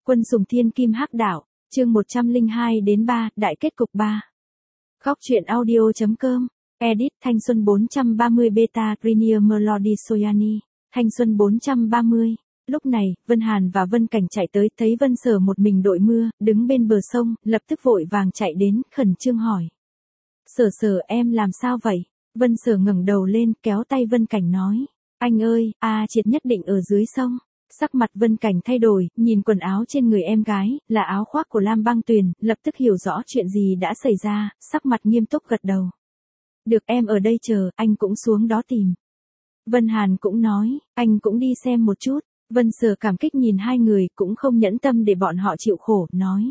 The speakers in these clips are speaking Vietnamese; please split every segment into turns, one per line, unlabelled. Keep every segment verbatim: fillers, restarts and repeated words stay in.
Quân sùng thiên kim hắc đạo, chương một trăm lẻ hai đến ba, đại kết cục ba. Góc truyện audio.com, edit Thanh Xuân bốn trăm ba mươi beta Rainier Melody Soyani, Thanh Xuân bốn trăm ba mươi. Lúc này, Vân Hàn và Vân Cảnh chạy tới, thấy Vân Sở một mình đội mưa, đứng bên bờ sông, lập tức vội vàng chạy đến, khẩn trương hỏi. Sở Sở em làm sao vậy? Vân Sở ngẩng đầu lên, kéo tay Vân Cảnh nói. Anh ơi, A Triệt nhất định ở dưới sông. Sắc mặt Vân Cảnh thay đổi, nhìn quần áo trên người em gái, là áo khoác của Lam Băng Tuyền, lập tức hiểu rõ chuyện gì đã xảy ra, sắc mặt nghiêm túc gật đầu. Được, em ở đây chờ, anh cũng xuống đó tìm. Vân Hàn cũng nói, anh cũng đi xem một chút. Vân Sở cảm kích nhìn hai người, cũng không nhẫn tâm để bọn họ chịu khổ, nói.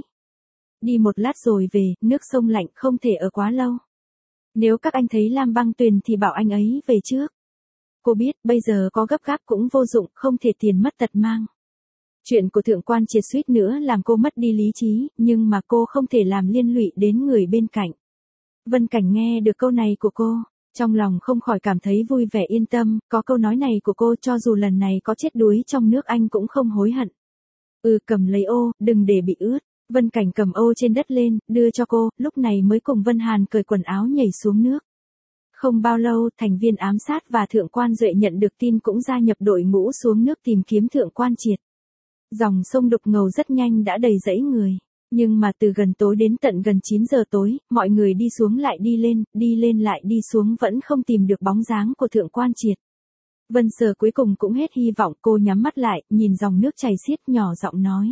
Đi một lát rồi về, nước sông lạnh, không thể ở quá lâu. Nếu các anh thấy Lam Băng Tuyền thì bảo anh ấy về trước. Cô biết, bây giờ có gấp gáp cũng vô dụng, không thể tiền mất tật mang. Chuyện của thượng quan Triệt suýt nữa làm cô mất đi lý trí, nhưng mà cô không thể làm liên lụy đến người bên cạnh. Vân Cảnh nghe được câu này của cô, trong lòng không khỏi cảm thấy vui vẻ yên tâm, có câu nói này của cô cho dù lần này có chết đuối trong nước anh cũng không hối hận. Ừ, cầm lấy ô, đừng để bị ướt. Vân Cảnh cầm ô trên đất lên, đưa cho cô, lúc này mới cùng Vân Hàn cởi quần áo nhảy xuống nước. Không bao lâu, thành viên ám sát và thượng quan Duệ nhận được tin cũng gia nhập đội ngũ xuống nước tìm kiếm thượng quan Triệt. Dòng sông đục ngầu rất nhanh đã đầy dãy người. Nhưng mà từ gần tối đến tận gần chín giờ tối, mọi người đi xuống lại đi lên, đi lên lại đi xuống vẫn không tìm được bóng dáng của thượng quan Triệt. Vân Sở cuối cùng cũng hết hy vọng, cô nhắm mắt lại, nhìn dòng nước chảy xiết nhỏ giọng nói.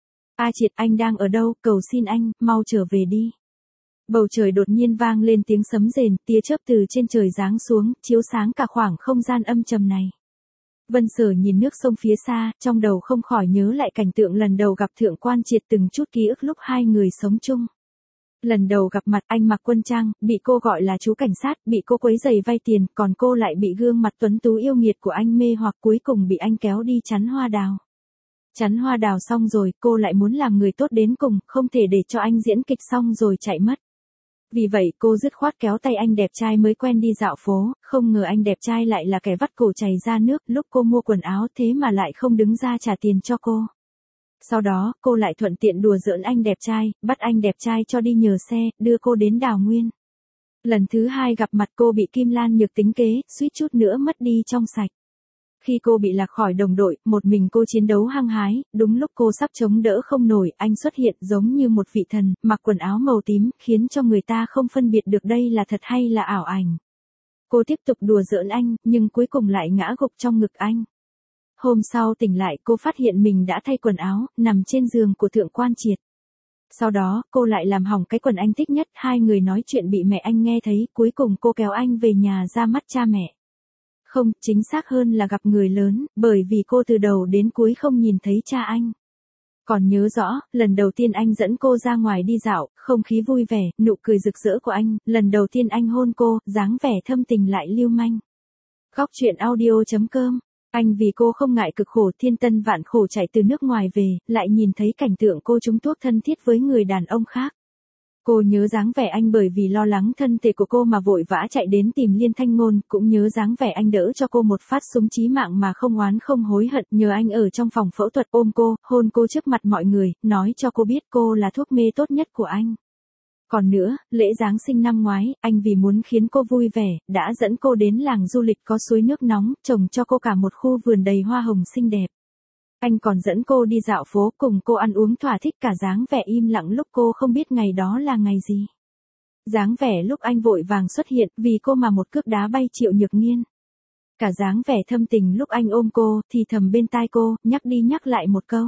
A Triệt, anh đang ở đâu, cầu xin anh, mau trở về đi. Bầu trời đột nhiên vang lên tiếng sấm rền, tia chớp từ trên trời giáng xuống, chiếu sáng cả khoảng không gian âm trầm này. Vân Sở nhìn nước sông phía xa, trong đầu không khỏi nhớ lại cảnh tượng lần đầu gặp thượng quan Triệt, từng chút ký ức lúc hai người sống chung. Lần đầu gặp mặt anh mặc quân trang, bị cô gọi là chú cảnh sát, bị cô quấy giày vay tiền, còn cô lại bị gương mặt tuấn tú yêu nghiệt của anh mê hoặc, cuối cùng bị anh kéo đi chắn hoa đào. Chắn hoa đào xong rồi, cô lại muốn làm người tốt đến cùng, không thể để cho anh diễn kịch xong rồi chạy mất. Vì vậy cô dứt khoát kéo tay anh đẹp trai mới quen đi dạo phố, không ngờ anh đẹp trai lại là kẻ vắt cổ chảy ra nước, lúc cô mua quần áo thế mà lại không đứng ra trả tiền cho cô. Sau đó, cô lại thuận tiện đùa giỡn anh đẹp trai, bắt anh đẹp trai cho đi nhờ xe, đưa cô đến Đào Nguyên. Lần thứ hai gặp mặt cô bị Kim Lan Nhược tính kế, suýt chút nữa mất đi trong sạch. Khi cô bị lạc khỏi đồng đội, một mình cô chiến đấu hăng hái, đúng lúc cô sắp chống đỡ không nổi, anh xuất hiện giống như một vị thần, mặc quần áo màu tím, khiến cho người ta không phân biệt được đây là thật hay là ảo ảnh. Cô tiếp tục đùa giỡn anh, nhưng cuối cùng lại ngã gục trong ngực anh. Hôm sau tỉnh lại, cô phát hiện mình đã thay quần áo, nằm trên giường của thượng quan Triệt. Sau đó, cô lại làm hỏng cái quần anh thích nhất, hai người nói chuyện bị mẹ anh nghe thấy, cuối cùng cô kéo anh về nhà ra mắt cha mẹ. Không, chính xác hơn là gặp người lớn, bởi vì cô từ đầu đến cuối không nhìn thấy cha anh. Còn nhớ rõ, lần đầu tiên anh dẫn cô ra ngoài đi dạo, không khí vui vẻ, nụ cười rực rỡ của anh, lần đầu tiên anh hôn cô, dáng vẻ thâm tình lại lưu manh. Góc truyện audio.com, anh vì cô không ngại cực khổ thiên tân vạn khổ chạy từ nước ngoài về, lại nhìn thấy cảnh tượng cô trúng thuốc thân thiết với người đàn ông khác. Cô nhớ dáng vẻ anh bởi vì lo lắng thân thể của cô mà vội vã chạy đến tìm Liên Thanh Ngôn, cũng nhớ dáng vẻ anh đỡ cho cô một phát súng chí mạng mà không oán không hối hận, nhờ anh ở trong phòng phẫu thuật ôm cô, hôn cô trước mặt mọi người, nói cho cô biết cô là thuốc mê tốt nhất của anh. Còn nữa, lễ Giáng sinh năm ngoái, anh vì muốn khiến cô vui vẻ, đã dẫn cô đến làng du lịch có suối nước nóng, trồng cho cô cả một khu vườn đầy hoa hồng xinh đẹp. Anh còn dẫn cô đi dạo phố, cùng cô ăn uống thỏa thích, cả dáng vẻ im lặng lúc cô không biết ngày đó là ngày gì. Dáng vẻ lúc anh vội vàng xuất hiện, vì cô mà một cước đá bay Triệu Nhược Nghiên. Cả dáng vẻ thâm tình lúc anh ôm cô, thì thầm bên tai cô, nhắc đi nhắc lại một câu.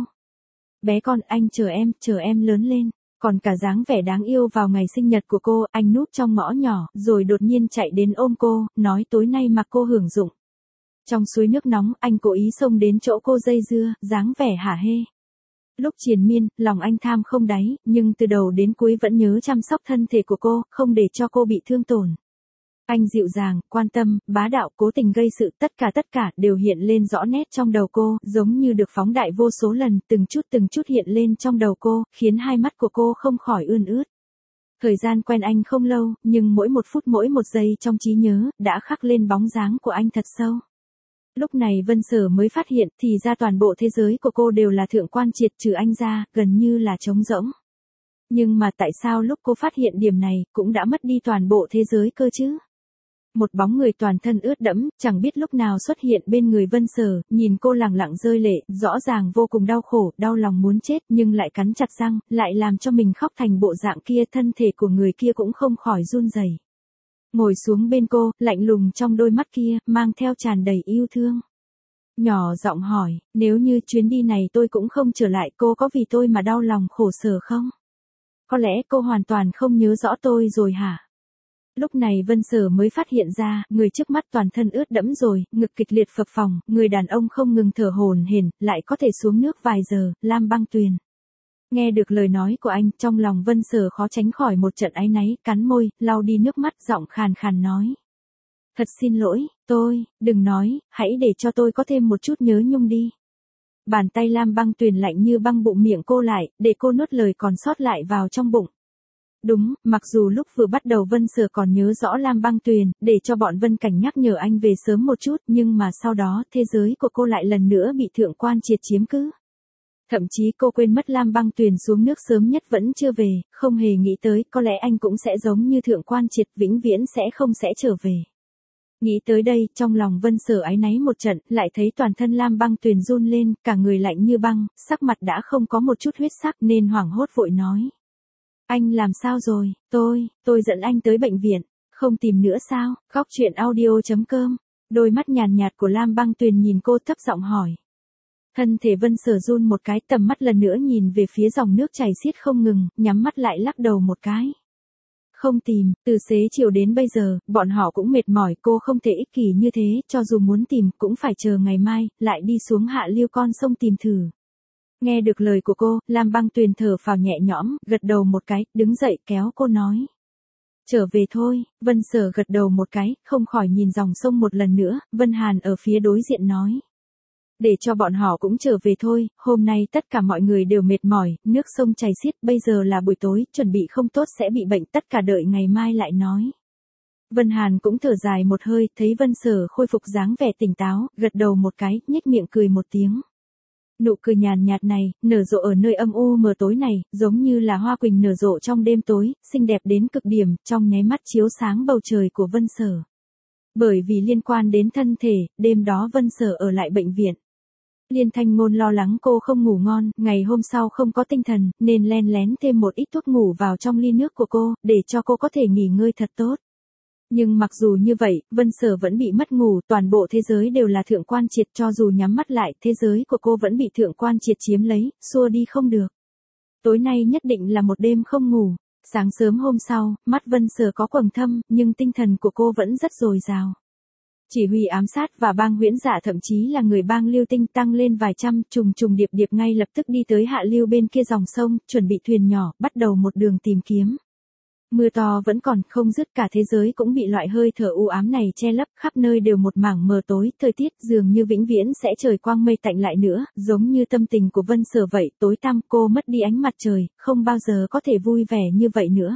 Bé con, anh chờ em, chờ em lớn lên. Còn cả dáng vẻ đáng yêu vào ngày sinh nhật của cô, anh núp trong ngõ nhỏ, rồi đột nhiên chạy đến ôm cô, nói tối nay mặc cô hưởng dụng. Trong suối nước nóng, anh cố ý xông đến chỗ cô dây dưa, dáng vẻ hả hê. Lúc triền miên, lòng anh tham không đáy, nhưng từ đầu đến cuối vẫn nhớ chăm sóc thân thể của cô, không để cho cô bị thương tổn. Anh dịu dàng, quan tâm, bá đạo, cố tình gây sự, tất cả tất cả đều hiện lên rõ nét trong đầu cô, giống như được phóng đại vô số lần, từng chút từng chút hiện lên trong đầu cô, khiến hai mắt của cô không khỏi ươn ướt. Thời gian quen anh không lâu, nhưng mỗi một phút mỗi một giây trong trí nhớ, đã khắc lên bóng dáng của anh thật sâu. Lúc này Vân Sở mới phát hiện thì ra toàn bộ thế giới của cô đều là thượng quan triệt, trừ anh ra, gần như là trống rỗng. Nhưng mà tại sao lúc cô phát hiện điểm này cũng đã mất đi toàn bộ thế giới cơ chứ? Một bóng người toàn thân ướt đẫm, chẳng biết lúc nào xuất hiện bên người Vân Sở, nhìn cô lẳng lặng rơi lệ, rõ ràng vô cùng đau khổ, đau lòng muốn chết, nhưng lại cắn chặt răng, lại làm cho mình khóc thành bộ dạng kia, thân thể của người kia cũng không khỏi run rẩy. Ngồi xuống bên cô, lạnh lùng trong đôi mắt kia, mang theo tràn đầy yêu thương. Nhỏ giọng hỏi, nếu như chuyến đi này tôi cũng không trở lại, cô có vì tôi mà đau lòng khổ sở không? Có lẽ cô hoàn toàn không nhớ rõ tôi rồi hả? Lúc này Vân Sở mới phát hiện ra, người trước mắt toàn thân ướt đẫm rồi, ngực kịch liệt phập phồng, người đàn ông không ngừng thở hổn hển, lại có thể xuống nước vài giờ, Lam Băng Tuyền. Nghe được lời nói của anh, trong lòng Vân Sở khó tránh khỏi một trận áy náy, cắn môi, lau đi nước mắt, giọng khàn khàn nói. Thật xin lỗi, tôi, đừng nói, hãy để cho tôi có thêm một chút nhớ nhung đi. Bàn tay Lam Băng Tuyền lạnh như băng bụng miệng cô lại, để cô nuốt lời còn sót lại vào trong bụng. Đúng, mặc dù lúc vừa bắt đầu Vân Sở còn nhớ rõ Lam Băng Tuyền, để cho bọn Vân Cảnh nhắc nhở anh về sớm một chút, nhưng mà sau đó, thế giới của cô lại lần nữa bị thượng quan triệt chiếm cứ. Thậm chí cô quên mất Lam Băng Tuyền xuống nước sớm nhất vẫn chưa về, không hề nghĩ tới, có lẽ anh cũng sẽ giống như thượng quan triệt, vĩnh viễn sẽ không sẽ trở về. Nghĩ tới đây, trong lòng Vân Sở áy náy một trận, lại thấy toàn thân Lam Băng Tuyền run lên, cả người lạnh như băng, sắc mặt đã không có một chút huyết sắc nên hoảng hốt vội nói. Anh làm sao rồi, tôi, tôi dẫn anh tới bệnh viện, không tìm nữa sao, khóc chuyện audio chấm com, đôi mắt nhàn nhạt của Lam Băng Tuyền nhìn cô thấp giọng hỏi. Thân thể Vân Sở run một cái, tầm mắt lần nữa nhìn về phía dòng nước chảy xiết không ngừng, nhắm mắt lại lắc đầu một cái. Không tìm, từ xế chiều đến bây giờ, bọn họ cũng mệt mỏi, cô không thể ích kỷ như thế, cho dù muốn tìm, cũng phải chờ ngày mai, lại đi xuống hạ lưu con sông tìm thử. Nghe được lời của cô, Lam Băng Tuyền thở phào nhẹ nhõm, gật đầu một cái, đứng dậy kéo cô nói. Trở về thôi, Vân Sở gật đầu một cái, không khỏi nhìn dòng sông một lần nữa, Vân Hàn ở phía đối diện nói. Để cho bọn họ cũng trở về thôi, hôm nay tất cả mọi người đều mệt mỏi, nước sông chảy xiết, bây giờ là buổi tối, chuẩn bị không tốt sẽ bị bệnh, tất cả đợi ngày mai lại nói. Vân Hàn cũng thở dài một hơi, thấy Vân Sở khôi phục dáng vẻ tỉnh táo, gật đầu một cái, nhếch miệng cười một tiếng. Nụ cười nhàn nhạt này, nở rộ ở nơi âm u mờ tối này, giống như là hoa quỳnh nở rộ trong đêm tối, xinh đẹp đến cực điểm, trong nháy mắt chiếu sáng bầu trời của Vân Sở. Bởi vì liên quan đến thân thể, đêm đó Vân Sở ở lại bệnh viện. Liên Thanh Ngôn lo lắng cô không ngủ ngon, ngày hôm sau không có tinh thần, nên len lén thêm một ít thuốc ngủ vào trong ly nước của cô, để cho cô có thể nghỉ ngơi thật tốt. Nhưng mặc dù như vậy, Vân Sở vẫn bị mất ngủ, toàn bộ thế giới đều là thượng quan triệt, cho dù nhắm mắt lại, thế giới của cô vẫn bị thượng quan triệt chiếm lấy, xua đi không được. Tối nay nhất định là một đêm không ngủ. Sáng sớm hôm sau, mắt Vân Sở có quầng thâm, nhưng tinh thần của cô vẫn rất dồi dào. Chỉ huy ám sát và bang huyễn dạ thậm chí là người bang Lưu Tinh tăng lên vài trăm, trùng trùng điệp điệp ngay lập tức đi tới hạ lưu bên kia dòng sông, chuẩn bị thuyền nhỏ, bắt đầu một đường tìm kiếm. Mưa to vẫn còn không dứt, cả thế giới cũng bị loại hơi thở u ám này che lấp, khắp nơi đều một mảng mờ tối, thời tiết dường như vĩnh viễn sẽ trời quang mây tạnh lại nữa, giống như tâm tình của Vân Sở vậy, tối tăm, cô mất đi ánh mặt trời, không bao giờ có thể vui vẻ như vậy nữa.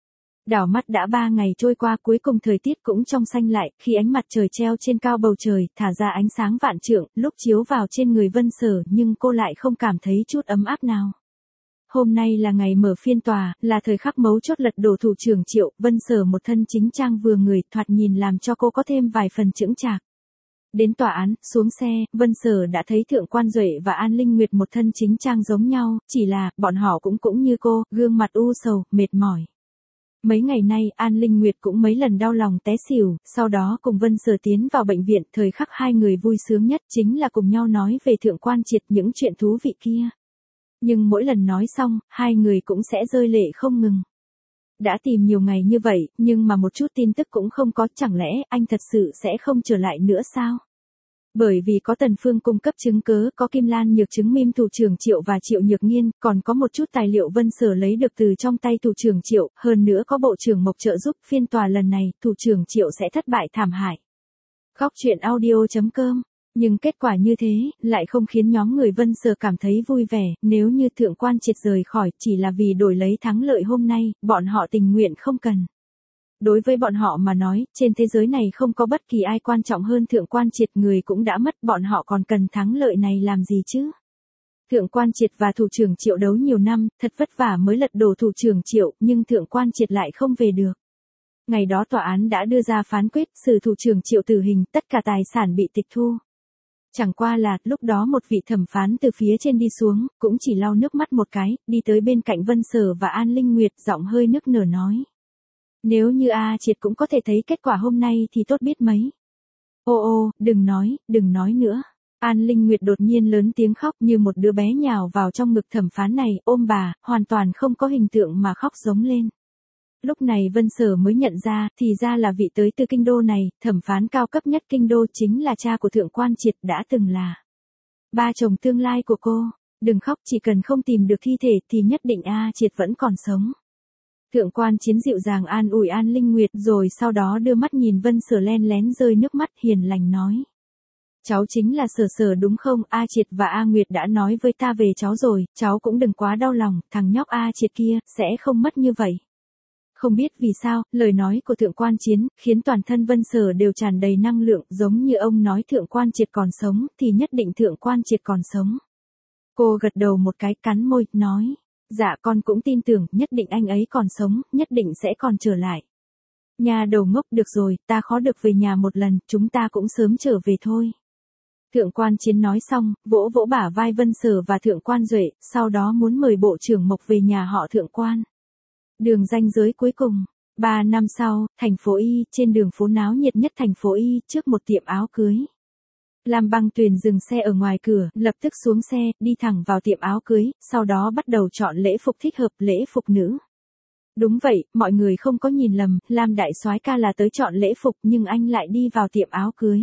Đảo mắt đã ba ngày trôi qua, cuối cùng thời tiết cũng trong xanh lại, khi ánh mặt trời treo trên cao bầu trời, thả ra ánh sáng vạn trượng, lúc chiếu vào trên người Vân Sở nhưng cô lại không cảm thấy chút ấm áp nào. Hôm nay là ngày mở phiên tòa, là thời khắc mấu chốt lật đổ thủ trưởng Triệu, Vân Sở một thân chính trang vừa người, thoạt nhìn làm cho cô có thêm vài phần chững chạc. Đến tòa án, xuống xe, Vân Sở đã thấy Thượng quan Duệ và An Linh Nguyệt một thân chính trang giống nhau, chỉ là, bọn họ cũng cũng như cô, gương mặt u sầu, mệt mỏi. Mấy ngày nay, An Linh Nguyệt cũng mấy lần đau lòng té xỉu, sau đó cùng Vân Sở tiến vào bệnh viện, thời khắc hai người vui sướng nhất chính là cùng nhau nói về Thượng quan Triệt những chuyện thú vị kia. Nhưng mỗi lần nói xong, hai người cũng sẽ rơi lệ không ngừng. Đã tìm nhiều ngày như vậy, nhưng mà một chút tin tức cũng không có, chẳng lẽ anh thật sự sẽ không trở lại nữa sao? Bởi vì có Tần Phương cung cấp chứng cứ, có Kim Lan Nhược chứng minh thủ trưởng Triệu và Triệu Nhược Nghiên, còn có một chút tài liệu Vân Sở lấy được từ trong tay thủ trưởng Triệu, hơn nữa có bộ trưởng Mộc trợ giúp, phiên tòa lần này, thủ trưởng Triệu sẽ thất bại thảm hại. Khóc chuyện audio chấm com. Nhưng kết quả như thế, lại không khiến nhóm người Vân Sở cảm thấy vui vẻ, nếu như Thượng quan Triệt rời khỏi, chỉ là vì đổi lấy thắng lợi hôm nay, bọn họ tình nguyện không cần. Đối với bọn họ mà nói, trên thế giới này không có bất kỳ ai quan trọng hơn Thượng Quan Triệt, người cũng đã mất, bọn họ còn cần thắng lợi này làm gì chứ? Thượng Quan Triệt và thủ trưởng Triệu đấu nhiều năm, thật vất vả mới lật đổ thủ trưởng Triệu, nhưng Thượng Quan Triệt lại không về được. Ngày đó tòa án đã đưa ra phán quyết, xử thủ trưởng Triệu tử hình, tất cả tài sản bị tịch thu. Chẳng qua là, lúc đó một vị thẩm phán từ phía trên đi xuống, cũng chỉ lau nước mắt một cái, đi tới bên cạnh Vân Sở và An Linh Nguyệt, giọng hơi nức nở nói. Nếu như A Triệt cũng có thể thấy kết quả hôm nay thì tốt biết mấy. Ô ô, đừng nói, đừng nói nữa. An Linh Nguyệt đột nhiên lớn tiếng khóc như một đứa bé nhào vào trong ngực thẩm phán này, ôm bà, hoàn toàn không có hình tượng mà khóc giống lên. Lúc này Vân Sở mới nhận ra, thì ra là vị tới từ kinh đô này, thẩm phán cao cấp nhất kinh đô chính là cha của Thượng Quan Triệt, đã từng là ba chồng tương lai của cô. Đừng khóc, chỉ cần không tìm được thi thể thì nhất định A Triệt vẫn còn sống. Thượng Quan Chiến dịu dàng an ủi An Linh Nguyệt, rồi sau đó đưa mắt nhìn Vân Sở len lén rơi nước mắt, hiền lành nói. Cháu chính là Sở Sở đúng không? A Triệt và A Nguyệt đã nói với ta về cháu rồi, cháu cũng đừng quá đau lòng, thằng nhóc A Triệt kia, sẽ không mất như vậy. Không biết vì sao, lời nói của Thượng Quan Chiến, khiến toàn thân Vân Sở đều tràn đầy năng lượng, giống như ông nói Thượng Quan Triệt còn sống, thì nhất định Thượng Quan Triệt còn sống. Cô gật đầu một cái, cắn môi, nói. Dạ con cũng tin tưởng, nhất định anh ấy còn sống, nhất định sẽ còn trở lại. Nhà đầu ngốc, được rồi, ta khó được về nhà một lần, chúng ta cũng sớm trở về thôi. Thượng Quan Chiến nói xong, vỗ vỗ bả vai Vân Sở và Thượng Quan Duệ, sau đó muốn mời bộ trưởng Mộc về nhà họ Thượng Quan. Đường ranh giới cuối cùng. Ba năm sau, thành phố Y, trên đường phố náo nhiệt nhất thành phố Y, trước một tiệm áo cưới. Lam Băng Tuyền dừng xe ở ngoài cửa, lập tức xuống xe, đi thẳng vào tiệm áo cưới, sau đó bắt đầu chọn lễ phục thích hợp, lễ phục nữ. Đúng vậy, mọi người không có nhìn lầm, Lam đại soái ca là tới chọn lễ phục, nhưng anh lại đi vào tiệm áo cưới.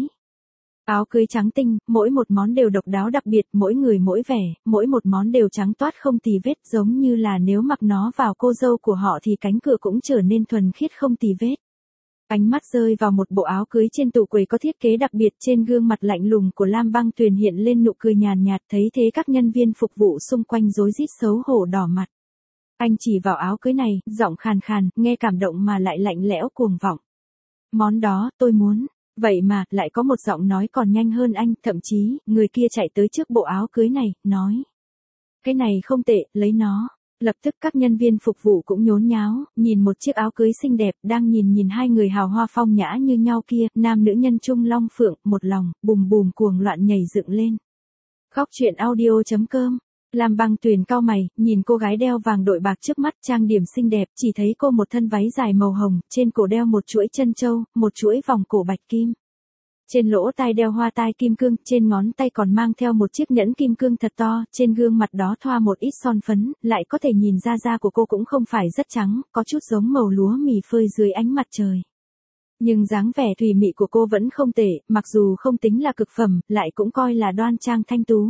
Áo cưới trắng tinh, mỗi một món đều độc đáo đặc biệt, mỗi người mỗi vẻ, mỗi một món đều trắng toát không tì vết, giống như là nếu mặc nó vào cô dâu của họ thì cánh cửa cũng trở nên thuần khiết không tì vết. Ánh mắt rơi vào một bộ áo cưới trên tủ quầy có thiết kế đặc biệt, trên gương mặt lạnh lùng của Lam Băng Tuyền hiện lên nụ cười nhàn nhạt, thấy thế các nhân viên phục vụ xung quanh rối rít xấu hổ đỏ mặt. Anh chỉ vào áo cưới này, giọng khàn khàn, nghe cảm động mà lại lạnh lẽo cuồng vọng. Món đó, tôi muốn. Vậy mà, lại có một giọng nói còn nhanh hơn anh, thậm chí, người kia chạy tới trước bộ áo cưới này, nói. Cái này không tệ, lấy nó. Lập tức các nhân viên phục vụ cũng nhốn nháo, nhìn một chiếc áo cưới xinh đẹp, đang nhìn nhìn hai người hào hoa phong nhã như nhau kia, nam nữ nhân trung long phượng, một lòng, bùm bùm cuồng loạn nhảy dựng lên. Khóc chuyện audio chấm com. Lam Băng Tuyền cau mày, nhìn cô gái đeo vàng đội bạc trước mắt, trang điểm xinh đẹp, chỉ thấy cô một thân váy dài màu hồng, trên cổ đeo một chuỗi chân châu, một chuỗi vòng cổ bạch kim. Trên lỗ tai đeo hoa tai kim cương, trên ngón tay còn mang theo một chiếc nhẫn kim cương thật to, trên gương mặt đó thoa một ít son phấn, lại có thể nhìn ra da của cô cũng không phải rất trắng, có chút giống màu lúa mì phơi dưới ánh mặt trời. Nhưng dáng vẻ thùy mị của cô vẫn không tệ, mặc dù không tính là cực phẩm, lại cũng coi là đoan trang thanh tú.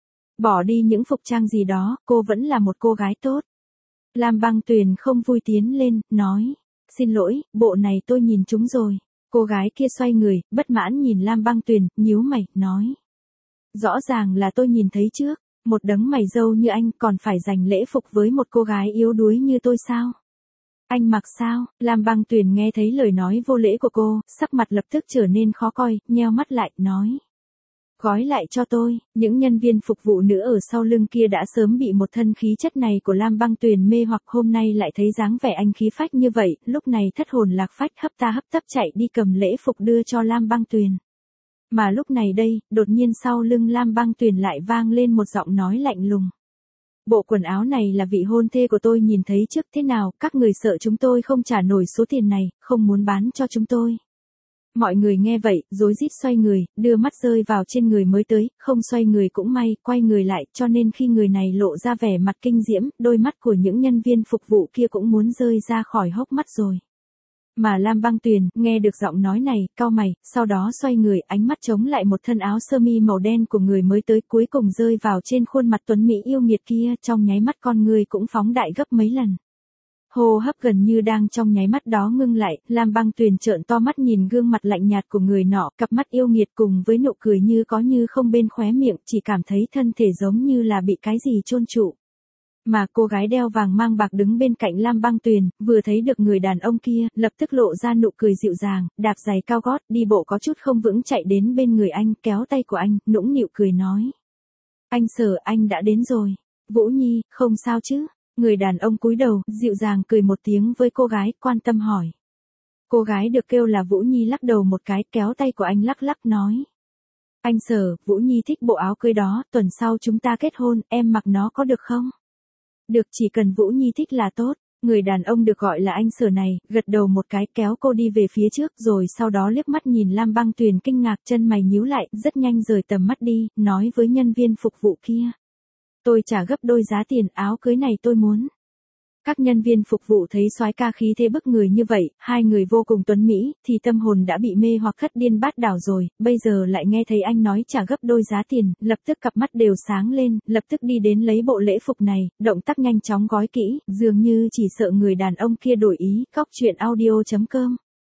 Bỏ đi những phục trang gì đó, cô vẫn là một cô gái tốt. Lam Băng Tuyền không vui tiến lên, nói. Xin lỗi, bộ này tôi nhìn trúng rồi. Cô gái kia xoay người, bất mãn nhìn Lam Băng Tuyền, nhíu mày, nói. Rõ ràng là tôi nhìn thấy trước, một đấng mày râu như anh còn phải dành lễ phục với một cô gái yếu đuối như tôi sao? Anh mặc sao? Lam Băng Tuyền nghe thấy lời nói vô lễ của cô, sắc mặt lập tức trở nên khó coi, nheo mắt lại, nói. Gói lại cho tôi, những nhân viên phục vụ nữ ở sau lưng kia đã sớm bị một thân khí chất này của Lam Băng Tuyền mê hoặc, hôm nay lại thấy dáng vẻ anh khí phách như vậy, lúc này thất hồn lạc phách hấp ta hấp tấp chạy đi cầm lễ phục đưa cho Lam Băng Tuyền. Mà lúc này đây, đột nhiên sau lưng Lam Băng Tuyền lại vang lên một giọng nói lạnh lùng. Bộ quần áo này là vị hôn thê của tôi nhìn thấy trước, thế nào, các người sợ chúng tôi không trả nổi số tiền này, không muốn bán cho chúng tôi. Mọi người nghe vậy, rối rít xoay người, đưa mắt rơi vào trên người mới tới, không xoay người cũng may, quay người lại, cho nên khi người này lộ ra vẻ mặt kinh diễm, đôi mắt của những nhân viên phục vụ kia cũng muốn rơi ra khỏi hốc mắt rồi. Mà Lam Băng Tuyền, nghe được giọng nói này, cau mày, sau đó xoay người, ánh mắt chống lại một thân áo sơ mi màu đen của người mới tới, cuối cùng rơi vào trên khuôn mặt tuấn mỹ yêu nghiệt kia, trong nháy mắt con người cũng phóng đại gấp mấy lần. Hô hấp gần như đang trong nháy mắt đó ngưng lại, Lam Băng Tuyền trợn to mắt nhìn gương mặt lạnh nhạt của người nọ, cặp mắt yêu nghiệt cùng với nụ cười như có như không bên khóe miệng, chỉ cảm thấy thân thể giống như là bị cái gì chôn trụ. Mà cô gái đeo vàng mang bạc đứng bên cạnh Lam Băng Tuyền, vừa thấy được người đàn ông kia, lập tức lộ ra nụ cười dịu dàng, đạp giày cao gót, đi bộ có chút không vững chạy đến bên người anh, kéo tay của anh, nũng nịu cười nói. Anh Sở, anh đã đến rồi. Vũ Nhi, không sao chứ? Người đàn ông cúi đầu, dịu dàng cười một tiếng với cô gái, quan tâm hỏi. Cô gái được kêu là Vũ Nhi lắc đầu một cái, kéo tay của anh lắc lắc nói. Anh Sở, Vũ Nhi thích bộ áo cưới đó, tuần sau chúng ta kết hôn, em mặc nó có được không? Được, chỉ cần Vũ Nhi thích là tốt. Người đàn ông được gọi là anh Sở này, gật đầu một cái, kéo cô đi về phía trước, rồi sau đó liếc mắt nhìn Lam Băng Tuyền kinh ngạc, chân mày nhíu lại, rất nhanh rời tầm mắt đi, nói với nhân viên phục vụ kia. Tôi trả gấp đôi giá tiền, áo cưới này tôi muốn. Các nhân viên phục vụ thấy soái ca khí thế bức người như vậy, hai người vô cùng tuấn mỹ, thì tâm hồn đã bị mê hoặc thất điên bát đảo rồi, bây giờ lại nghe thấy anh nói trả gấp đôi giá tiền, lập tức cặp mắt đều sáng lên, lập tức đi đến lấy bộ lễ phục này, động tác nhanh chóng gói kỹ, dường như chỉ sợ người đàn ông kia đổi ý. Cóc truyện audio chấm com.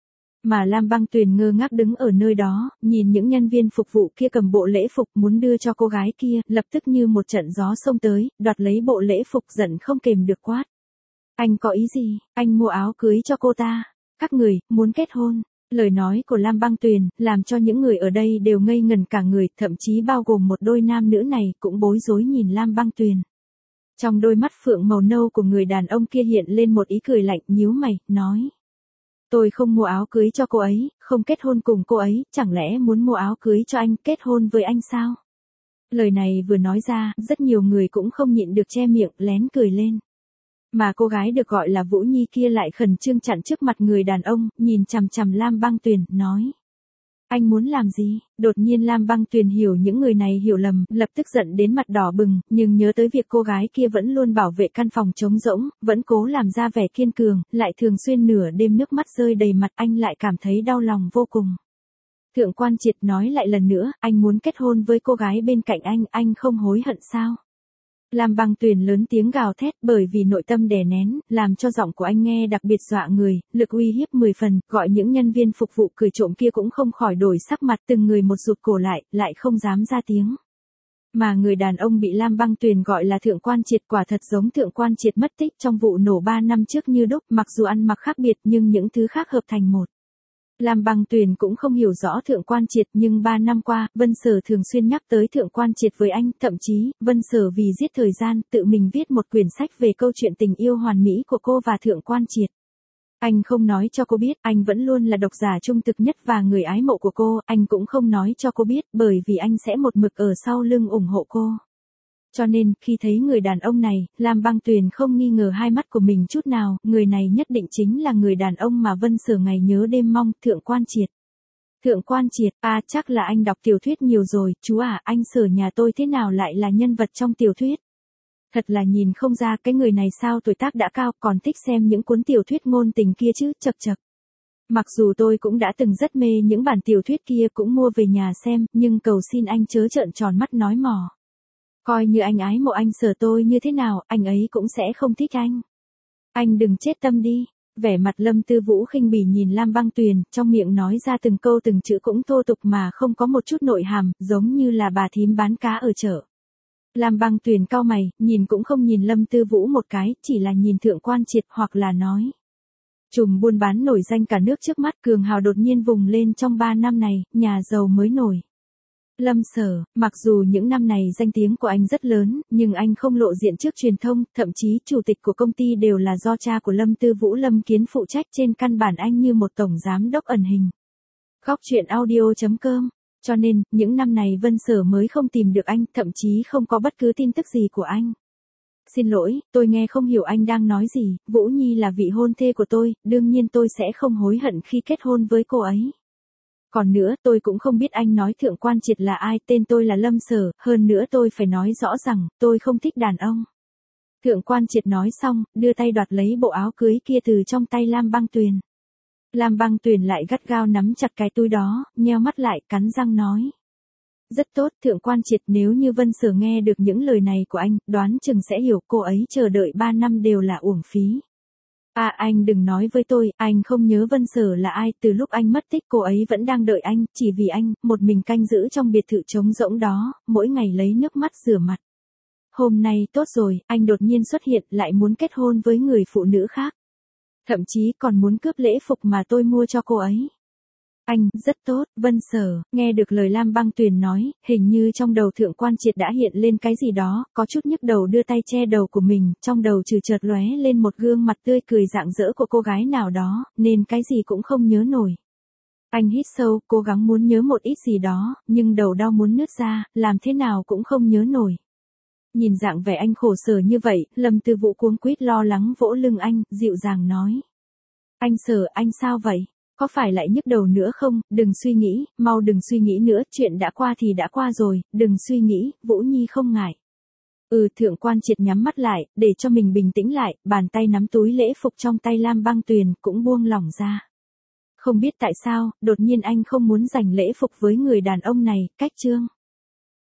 Mà Lam Băng Tuyền ngơ ngác đứng ở nơi đó, nhìn những nhân viên phục vụ kia cầm bộ lễ phục muốn đưa cho cô gái kia, lập tức như một trận gió xông tới, đoạt lấy bộ lễ phục, giận không kềm được quát. Anh có ý gì? Anh mua áo cưới cho cô ta. Các người, muốn kết hôn. Lời nói của Lam Băng Tuyền, làm cho những người ở đây đều ngây ngẩn cả người, thậm chí bao gồm một đôi nam nữ này, cũng bối rối nhìn Lam Băng Tuyền. Trong đôi mắt phượng màu nâu của người đàn ông kia hiện lên một ý cười lạnh, nhíu mày, nói. Tôi không mua áo cưới cho cô ấy, không kết hôn cùng cô ấy, chẳng lẽ muốn mua áo cưới cho anh, kết hôn với anh sao? Lời này vừa nói ra, rất nhiều người cũng không nhịn được che miệng, lén cười lên. Mà cô gái được gọi là Vũ Nhi kia lại khẩn trương chặn trước mặt người đàn ông, nhìn chằm chằm Lam Băng Tuyền, nói. Anh muốn làm gì? Đột nhiên Lam Băng Tuyền hiểu những người này hiểu lầm, lập tức giận đến mặt đỏ bừng, nhưng nhớ tới việc cô gái kia vẫn luôn bảo vệ căn phòng trống rỗng, vẫn cố làm ra vẻ kiên cường, lại thường xuyên nửa đêm nước mắt rơi đầy mặt, anh lại cảm thấy đau lòng vô cùng. Thượng quan Triệt nói lại lần nữa, anh muốn kết hôn với cô gái bên cạnh anh, anh không hối hận sao? Lam Băng Tuyền lớn tiếng gào thét, bởi vì nội tâm đè nén, làm cho giọng của anh nghe đặc biệt dọa người, lực uy hiếp mười phần, gọi những nhân viên phục vụ cười trộm kia cũng không khỏi đổi sắc mặt, từng người một rụt cổ lại, lại không dám ra tiếng. Mà người đàn ông bị Lam Băng Tuyền gọi là Thượng quan Triệt, quả thật giống Thượng quan Triệt mất tích trong vụ nổ ba năm trước như đúc, mặc dù ăn mặc khác biệt nhưng những thứ khác hợp thành một. Lam Băng Tuyền cũng không hiểu rõ Thượng quan Triệt, nhưng ba năm qua, Vân Sở thường xuyên nhắc tới Thượng quan Triệt với anh, thậm chí, Vân Sở vì giết thời gian, tự mình viết một quyển sách về câu chuyện tình yêu hoàn mỹ của cô và Thượng quan Triệt. Anh không nói cho cô biết, anh vẫn luôn là độc giả trung thực nhất và người ái mộ của cô, anh cũng không nói cho cô biết, bởi vì anh sẽ một mực ở sau lưng ủng hộ cô. Cho nên, khi thấy người đàn ông này, Lam Băng Tuyền không nghi ngờ hai mắt của mình chút nào, người này nhất định chính là người đàn ông mà Vân Sở ngày nhớ đêm mong, Thượng quan Triệt. Thượng quan Triệt, à chắc là anh đọc tiểu thuyết nhiều rồi, chú à, anh Sở nhà tôi thế nào lại là nhân vật trong tiểu thuyết? Thật là nhìn không ra cái người này sao tuổi tác đã cao, còn thích xem những cuốn tiểu thuyết ngôn tình kia chứ, chậc chậc. Mặc dù tôi cũng đã từng rất mê những bản tiểu thuyết kia cũng mua về nhà xem, nhưng cầu xin anh chớ trợn tròn mắt nói mỏ. Coi như anh ái mộ anh Sở tôi như thế nào, anh ấy cũng sẽ không thích anh. Anh đừng chết tâm đi. Vẻ mặt Lâm Tư Vũ khinh bỉ nhìn Lam Băng Tuyền, trong miệng nói ra từng câu từng chữ cũng thô tục mà không có một chút nội hàm, giống như là bà thím bán cá ở chợ. Lam Băng Tuyền cau mày, nhìn cũng không nhìn Lâm Tư Vũ một cái, chỉ là nhìn Thượng quan Triệt hoặc là nói. Trùm buôn bán nổi danh cả nước trước mắt, cường hào đột nhiên vùng lên trong ba năm này, nhà giàu mới nổi. Lâm Sở, mặc dù những năm này danh tiếng của anh rất lớn, nhưng anh không lộ diện trước truyền thông, thậm chí chủ tịch của công ty đều là do cha của Lâm Tư Vũ Lâm Kiến phụ trách, trên căn bản anh như một tổng giám đốc ẩn hình. Cóc truyện audio chấm com. Cho nên, những năm này Vân Sở mới không tìm được anh, thậm chí không có bất cứ tin tức gì của anh. Xin lỗi, tôi nghe không hiểu anh đang nói gì, Vũ Nhi là vị hôn thê của tôi, đương nhiên tôi sẽ không hối hận khi kết hôn với cô ấy. Còn nữa, tôi cũng không biết anh nói Thượng quan Triệt là ai, tên tôi là Lâm Sở, hơn nữa tôi phải nói rõ rằng, tôi không thích đàn ông. Thượng quan Triệt nói xong, đưa tay đoạt lấy bộ áo cưới kia từ trong tay Lam Băng Tuyền. Lam Băng Tuyền lại gắt gao nắm chặt cái túi đó, nheo mắt lại, cắn răng nói. Rất tốt, Thượng quan Triệt, nếu như Vân Sở nghe được những lời này của anh, đoán chừng sẽ hiểu cô ấy chờ đợi ba năm đều là uổng phí. À anh đừng nói với tôi, anh không nhớ Vân Sở là ai, từ lúc anh mất tích cô ấy vẫn đang đợi anh, chỉ vì anh, một mình canh giữ trong biệt thự trống rỗng đó, mỗi ngày lấy nước mắt rửa mặt. Hôm nay tốt rồi, anh đột nhiên xuất hiện lại muốn kết hôn với người phụ nữ khác. Thậm chí còn muốn cướp lễ phục mà tôi mua cho cô ấy. Anh, rất tốt, Vân Sở, nghe được lời Lam Băng Tuyền nói, hình như trong đầu Thượng Quan Triệt đã hiện lên cái gì đó, có chút nhức đầu đưa tay che đầu của mình, trong đầu trừ chợt lóe lên một gương mặt tươi cười rạng rỡ của cô gái nào đó, nên cái gì cũng không nhớ nổi. Anh hít sâu, cố gắng muốn nhớ một ít gì đó, nhưng đầu đau muốn nứt ra, làm thế nào cũng không nhớ nổi. Nhìn dạng vẻ anh khổ sở như vậy, Lâm Tư Vũ cuống quýt lo lắng vỗ lưng anh, dịu dàng nói. Anh Sở, anh sao vậy? Có phải lại nhức đầu nữa không? Đừng suy nghĩ, mau đừng suy nghĩ nữa, chuyện đã qua thì đã qua rồi, đừng suy nghĩ, Vũ Nhi không ngại. Ừ, Thượng Quan Triệt nhắm mắt lại, để cho mình bình tĩnh lại, bàn tay nắm túi lễ phục trong tay Lam Băng Tuyền, cũng buông lỏng ra. Không biết tại sao, đột nhiên anh không muốn giành lễ phục với người đàn ông này, cách chương.